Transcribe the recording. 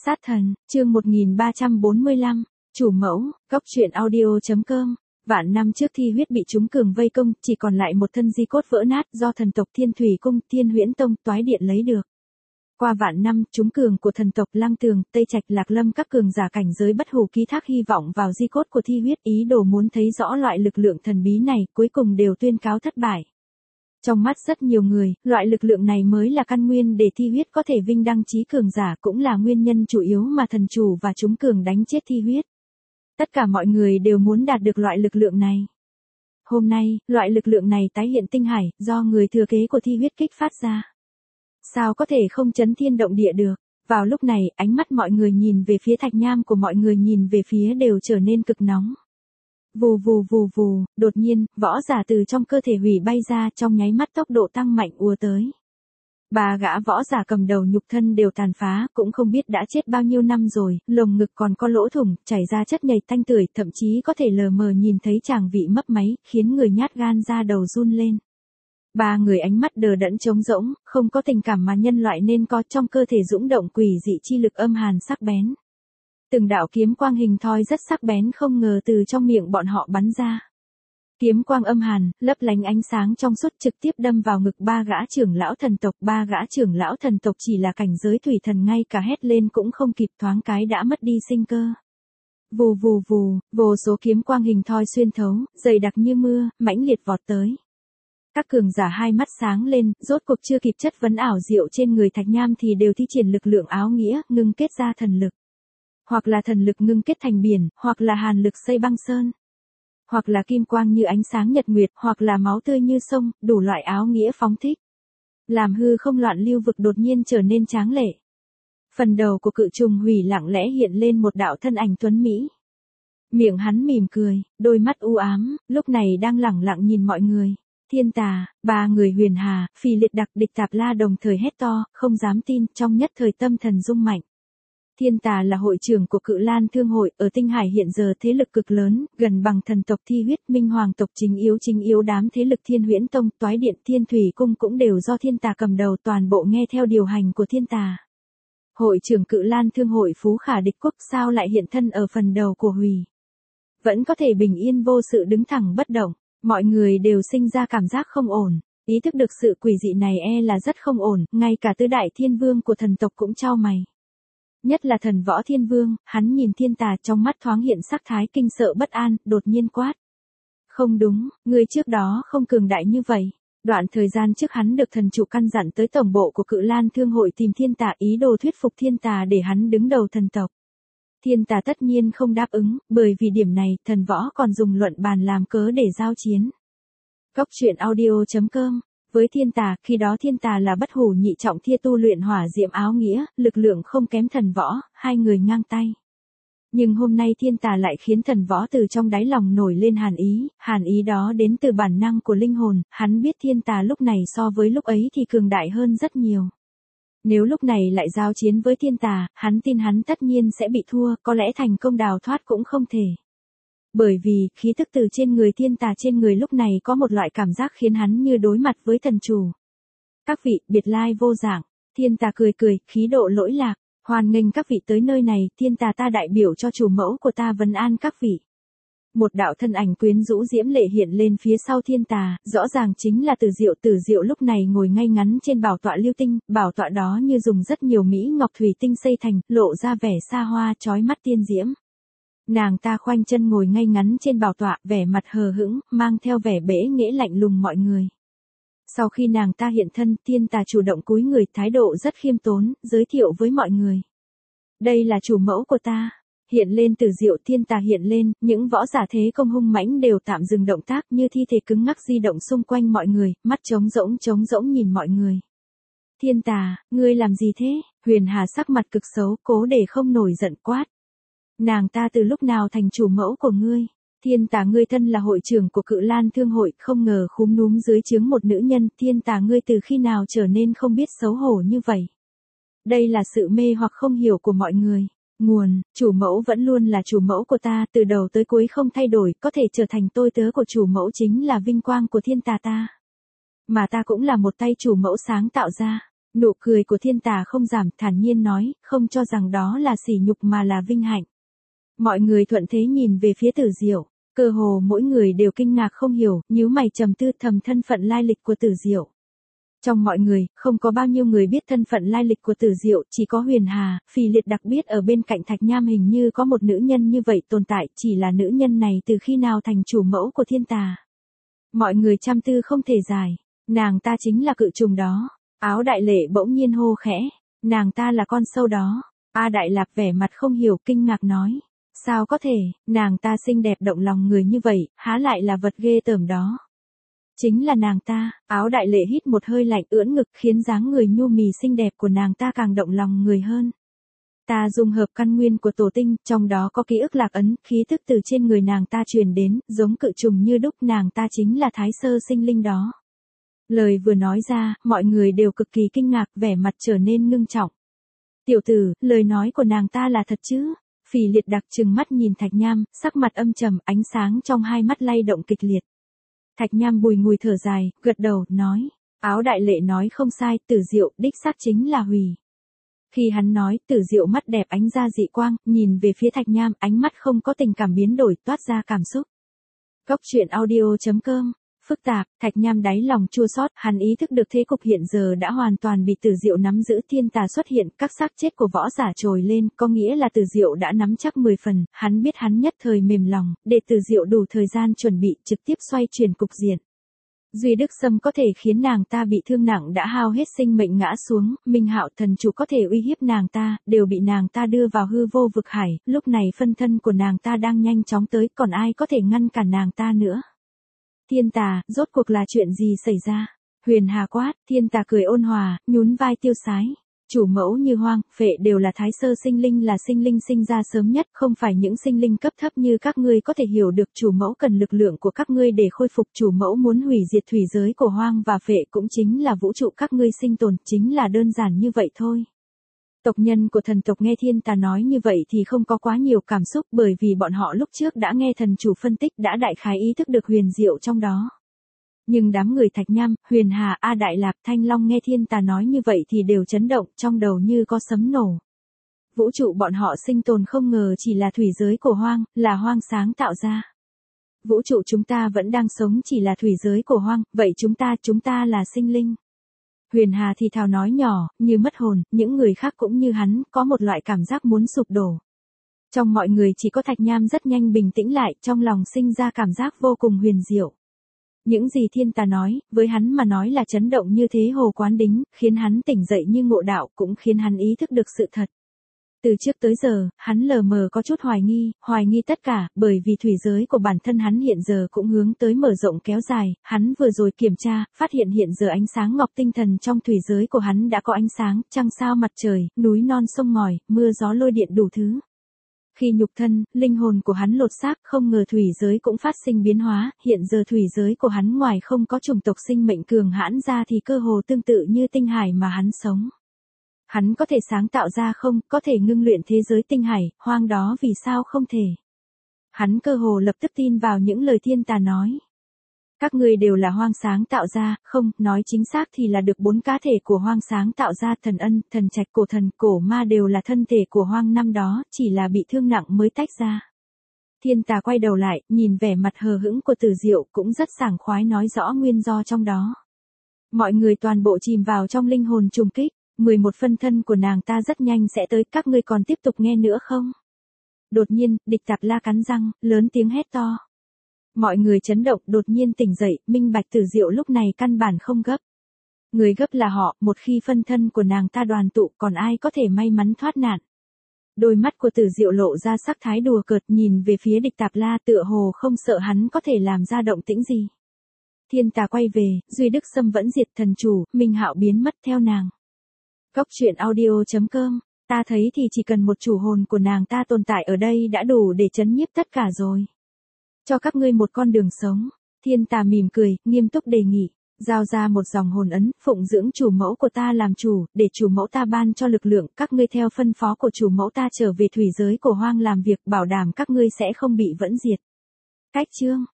Sát thần, chương 1345, chủ mẫu, góc truyện audio.com. Vạn năm trước Thi Huyết bị chúng cường vây công, chỉ còn lại một thân di cốt vỡ nát do thần tộc Thiên Thủy Cung, Thiên Huyễn Tông, Toái Điện lấy được. Qua vạn năm, chúng cường của thần tộc Lăng Tường, Tây Trạch, Lạc Lâm các cường giả cảnh giới bất hủ ký thác hy vọng vào di cốt của Thi Huyết, ý đồ muốn thấy rõ loại lực lượng thần bí này, cuối cùng đều tuyên cáo thất bại. Trong mắt rất nhiều người, loại lực lượng này mới là căn nguyên để Thi Huyết có thể vinh đăng chí cường giả, cũng là nguyên nhân chủ yếu mà thần chủ và chúng cường đánh chết Thi Huyết. Tất cả mọi người đều muốn đạt được loại lực lượng này. Hôm nay, loại lực lượng này tái hiện tinh hải, do người thừa kế của Thi Huyết kích phát ra. Sao có thể không chấn thiên động địa được? Vào lúc này, ánh mắt mọi người nhìn về phía thạch nham của mọi người nhìn về phía đều trở nên cực nóng. Vù vù vù vù, đột nhiên, võ giả từ trong cơ thể hủy bay ra, trong nháy mắt tốc độ tăng mạnh ùa tới. Ba gã võ giả cầm đầu nhục thân đều tàn phá, cũng không biết đã chết bao nhiêu năm rồi, lồng ngực còn có lỗ thủng, chảy ra chất nhầy tanh tưởi, thậm chí có thể lờ mờ nhìn thấy tràng vị mấp máy, khiến người nhát gan ra đầu run lên. Ba người ánh mắt đờ đẫn trống rỗng, không có tình cảm mà nhân loại nên có, trong cơ thể dũng động quỷ dị chi lực âm hàn sắc bén. Từng đạo kiếm quang hình thoi rất sắc bén không ngờ từ trong miệng bọn họ bắn ra. Kiếm quang âm hàn, lấp lánh ánh sáng trong suốt trực tiếp đâm vào ngực ba gã trưởng lão thần tộc. Ba gã trưởng lão thần tộc chỉ là cảnh giới thủy thần, ngay cả hét lên cũng không kịp, thoáng cái đã mất đi sinh cơ. Vù vù vù, vô số kiếm quang hình thoi xuyên thấu, dày đặc như mưa, mãnh liệt vọt tới. Các cường giả hai mắt sáng lên, rốt cuộc chưa kịp chất vấn ảo diệu trên người thạch nham thì đều thi triển lực lượng áo nghĩa, ngưng kết ra thần lực. Hoặc là thần lực ngưng kết thành biển, hoặc là hàn lực xây băng sơn. Hoặc là kim quang như ánh sáng nhật nguyệt, hoặc là máu tươi như sông, đủ loại áo nghĩa phóng thích. Làm hư không loạn lưu vực đột nhiên trở nên tráng lệ. Phần đầu của cự trùng hủy lặng lẽ hiện lên một đạo thân ảnh tuấn mỹ. Miệng hắn mỉm cười, đôi mắt u ám, lúc này đang lẳng lặng nhìn mọi người. Thiên Tà, ba người Huyền Hà, Phì Liệt Đặc, Địch Tạp La đồng thời hét to, không dám tin, trong nhất thời tâm thần rung mạnh. Thiên Tà là hội trưởng của Cự Lan Thương hội, ở Tinh Hải hiện giờ thế lực cực lớn, gần bằng thần tộc Thi Huyết, Minh Hoàng tộc chính yếu đám thế lực Thiên Huyễn Tông, Toái Điện, Thiên Thủy Cung cũng đều do Thiên Tà cầm đầu, toàn bộ nghe theo điều hành của Thiên Tà. Hội trưởng Cự Lan Thương hội Phú Khả Địch Quốc sao lại hiện thân ở phần đầu của Hủy? Vẫn có thể bình yên vô sự đứng thẳng bất động, mọi người đều sinh ra cảm giác không ổn, ý thức được sự quỷ dị này là rất không ổn, ngay cả tứ đại thiên vương của thần tộc cũng chau mày. Nhất là thần võ thiên vương, hắn nhìn Thiên Tà trong mắt thoáng hiện sắc thái kinh sợ bất an, đột nhiên quát. Không đúng, người trước đó không cường đại như vậy. Đoạn thời gian trước hắn được thần chủ căn dặn tới tổng bộ của Cự Lan Thương hội tìm Thiên Tà, ý đồ thuyết phục Thiên Tà để hắn đứng đầu thần tộc. Thiên Tà tất nhiên không đáp ứng, bởi vì điểm này, thần võ còn dùng luận bàn làm cớ để giao chiến. Góc truyện audio.com. Với Thiên Tà, khi đó Thiên Tà là bất hủ nhị trọng thiên tu luyện hỏa diệm áo nghĩa, lực lượng không kém thần võ, hai người ngang tay. Nhưng hôm nay Thiên Tà lại khiến thần võ từ trong đáy lòng nổi lên hàn ý đó đến từ bản năng của linh hồn, hắn biết Thiên Tà lúc này so với lúc ấy thì cường đại hơn rất nhiều. Nếu lúc này lại giao chiến với Thiên Tà, hắn tin hắn tất nhiên sẽ bị thua, có lẽ thành công đào thoát cũng không thể. Bởi vì, khí tức từ trên người Thiên Tà trên người lúc này có một loại cảm giác khiến hắn như đối mặt với thần chủ. Các vị, biệt lai vô dạng, Thiên Tà cười cười, khí độ lỗi lạc, hoan nghênh các vị tới nơi này, Thiên Tà ta đại biểu cho chủ mẫu của ta vấn an các vị. Một đạo thân ảnh quyến rũ diễm lệ hiện lên phía sau Thiên Tà, rõ ràng chính là Tử Diệu lúc này ngồi ngay ngắn trên bảo tọa lưu tinh, bảo tọa đó như dùng rất nhiều mỹ ngọc thủy tinh xây thành, lộ ra vẻ xa hoa chói mắt tiên diễm. Nàng ta khoanh chân ngồi ngay ngắn trên bảo tọa, vẻ mặt hờ hững, mang theo vẻ bẽ nghễ lạnh lùng mọi người. Sau khi nàng ta hiện thân, Thiên Tà chủ động cúi người, thái độ rất khiêm tốn, giới thiệu với mọi người. Đây là chủ mẫu của ta. Hiện lên Tử Diệu, Thiên Tà hiện lên, những võ giả thế công hung mãnh đều tạm dừng động tác như thi thể cứng ngắc di động xung quanh mọi người, mắt trống rỗng nhìn mọi người. Thiên Tà, ngươi làm gì thế? Huyền Hà sắc mặt cực xấu, cố để không nổi giận quát. Nàng ta từ lúc nào thành chủ mẫu của ngươi? Thiên Tà ngươi thân là hội trưởng của Cự Lan Thương hội, không ngờ khúm núm dưới trướng một nữ nhân, Thiên Tà ngươi từ khi nào trở nên không biết xấu hổ như vậy? Đây là sự mê hoặc không hiểu của mọi người. Nguồn, chủ mẫu vẫn luôn là chủ mẫu của ta, từ đầu tới cuối không thay đổi, có thể trở thành tôi tớ của chủ mẫu chính là vinh quang của Thiên Tà ta. Mà ta cũng là một tay chủ mẫu sáng tạo ra. Nụ cười của thiên tà không giảm, thản nhiên nói, không cho rằng đó là sỉ nhục mà là vinh hạnh. Mọi người thuận thế nhìn về phía Tử Diệu, cơ hồ mỗi người đều kinh ngạc không hiểu, nhíu mày trầm tư thầm thân phận lai lịch của Tử Diệu. Trong mọi người, không có bao nhiêu người biết thân phận lai lịch của Tử Diệu, chỉ có Huyền Hà, Phì Liệt đặc biết ở bên cạnh Thạch Nham hình như có một nữ nhân như vậy tồn tại, chỉ là nữ nhân này từ khi nào thành chủ mẫu của thiên tà. Mọi người trăm tư không thể giải, nàng ta chính là cự trùng đó. Áo Đại Lệ bỗng nhiên hô khẽ, nàng ta là con sâu đó. A Đại Lạp vẻ mặt không hiểu, kinh ngạc nói, sao có thể, nàng ta xinh đẹp động lòng người như vậy, há lại là vật ghê tởm đó. Chính là nàng ta. Áo Đại Lệ hít một hơi lạnh ưỡn ngực, khiến dáng người nhu mì xinh đẹp của nàng ta càng động lòng người hơn. Ta dung hợp căn nguyên của tổ tinh, trong đó có ký ức lạc ấn, khí thức từ trên người nàng ta truyền đến, giống cự trùng như đúc, nàng ta chính là Thái Sơ sinh linh đó. Lời vừa nói ra, mọi người đều cực kỳ kinh ngạc, vẻ mặt trở nên ngưng trọng. Tiểu tử, lời nói của nàng ta là thật chứ? Phì Liệt đặc trừng mắt nhìn Thạch Nham, sắc mặt âm trầm, ánh sáng trong hai mắt lay động kịch liệt. Thạch Nham bùi ngùi thở dài, gật đầu, nói, Áo Đại Lệ nói không sai, Tử Diệu đích xác chính là Hủy. Khi hắn nói, Tử Diệu mắt đẹp ánh ra dị quang, nhìn về phía Thạch Nham, ánh mắt không có tình cảm biến đổi, toát ra cảm xúc. Góc truyện audio.com. Phức tạp, Thạch Nham đáy lòng chua xót, hắn ý thức được thế cục hiện giờ đã hoàn toàn bị Tử Diệu nắm giữ, thiên tà xuất hiện, các xác chết của võ giả trồi lên, có nghĩa là Tử Diệu đã nắm chắc 10 phần, hắn biết hắn nhất thời mềm lòng, để Tử Diệu đủ thời gian chuẩn bị, trực tiếp xoay chuyển cục diện. Duy Đức Sâm có thể khiến nàng ta bị thương nặng đã hao hết sinh mệnh ngã xuống, Minh Hạo thần chủ có thể uy hiếp nàng ta, đều bị nàng ta đưa vào hư vô vực hải, lúc này phân thân của nàng ta đang nhanh chóng tới, còn ai có thể ngăn cản nàng ta nữa. Thiên tà, rốt cuộc là chuyện gì xảy ra? Huyền Hà quát, thiên tà cười ôn hòa, nhún vai tiêu sái. Chủ mẫu như Hoang, Phệ đều là Thái Sơ sinh linh, là sinh linh sinh ra sớm nhất, không phải những sinh linh cấp thấp như các ngươi có thể hiểu được. Chủ mẫu cần lực lượng của các ngươi để khôi phục, chủ mẫu muốn hủy diệt thủy giới của Hoang và Phệ cũng chính là vũ trụ các ngươi sinh tồn, chính là đơn giản như vậy thôi. Tộc nhân của thần tộc nghe thiên tà nói như vậy thì không có quá nhiều cảm xúc, bởi vì bọn họ lúc trước đã nghe thần chủ phân tích, đã đại khái ý thức được huyền diệu trong đó. Nhưng đám người Thạch Nham, Huyền Hà, A Đại Lạp, Thanh Long nghe thiên tà nói như vậy thì đều chấn động, trong đầu như có sấm nổ. Vũ trụ bọn họ sinh tồn không ngờ chỉ là thủy giới của Hoang, là Hoang sáng tạo ra. Vũ trụ chúng ta vẫn đang sống chỉ là thủy giới của Hoang, vậy chúng ta là sinh linh. Huyền Hà thì thào nói nhỏ, như mất hồn, những người khác cũng như hắn, có một loại cảm giác muốn sụp đổ. Trong mọi người chỉ có Thạch Nham rất nhanh bình tĩnh lại, trong lòng sinh ra cảm giác vô cùng huyền diệu. Những gì thiên tà nói, với hắn mà nói là chấn động như thế hồ quán đính, khiến hắn tỉnh dậy như ngộ đạo, cũng khiến hắn ý thức được sự thật. Từ trước tới giờ, hắn lờ mờ có chút hoài nghi tất cả, bởi vì thủy giới của bản thân hắn hiện giờ cũng hướng tới mở rộng kéo dài, hắn vừa rồi kiểm tra, phát hiện hiện giờ ánh sáng ngọc tinh thần trong thủy giới của hắn đã có ánh sáng, trăng sao mặt trời, núi non sông ngòi, mưa gió lôi điện đủ thứ. Khi nhục thân, linh hồn của hắn lột xác, không ngờ thủy giới cũng phát sinh biến hóa, hiện giờ thủy giới của hắn ngoài không có chủng tộc sinh mệnh cường hãn ra thì cơ hồ tương tự như tinh hải mà hắn sống. Hắn có thể sáng tạo ra không, có thể ngưng luyện thế giới tinh hải, Hoang đó vì sao không thể. Hắn cơ hồ lập tức tin vào những lời thiên tà nói. Các ngươi đều là Hoang sáng tạo ra, không, nói chính xác thì là được 4 cá thể của Hoang sáng tạo ra, thần ân, thần trạch, cổ thần, cổ ma đều là thân thể của Hoang năm đó, chỉ là bị thương nặng mới tách ra. Thiên tà quay đầu lại, nhìn vẻ mặt hờ hững của Tử Diệu cũng rất sảng khoái nói rõ nguyên do trong đó. Mọi người toàn bộ chìm vào trong linh hồn trùng kích, 11 phân thân của nàng ta rất nhanh sẽ tới, các ngươi còn tiếp tục nghe nữa không? Đột nhiên, Địch Tạp La cắn răng, lớn tiếng hét to. Mọi người chấn động, đột nhiên tỉnh dậy, minh bạch Tử Diệu lúc này căn bản không gấp. Người gấp là họ, một khi phân thân của nàng ta đoàn tụ, còn ai có thể may mắn thoát nạn. Đôi mắt của Tử Diệu lộ ra sắc thái đùa cợt, nhìn về phía Địch Tạp La tựa hồ không sợ hắn có thể làm ra động tĩnh gì. Thiên tà quay về, Duy Đức Sâm vẫn diệt thần chủ, Minh Hạo biến mất theo nàng. Góc truyện audio.com, ta thấy thì chỉ cần một chủ hồn của nàng ta tồn tại ở đây đã đủ để chấn nhiếp tất cả rồi. Cho các ngươi một con đường sống. Thiên tà mỉm cười, nghiêm túc đề nghị. Giao ra một dòng hồn ấn, phụng dưỡng chủ mẫu của ta làm chủ, để chủ mẫu ta ban cho lực lượng, các ngươi theo phân phó của chủ mẫu ta trở về thủy giới của Hoang làm việc, bảo đảm các ngươi sẽ không bị vẫn diệt. Cách chương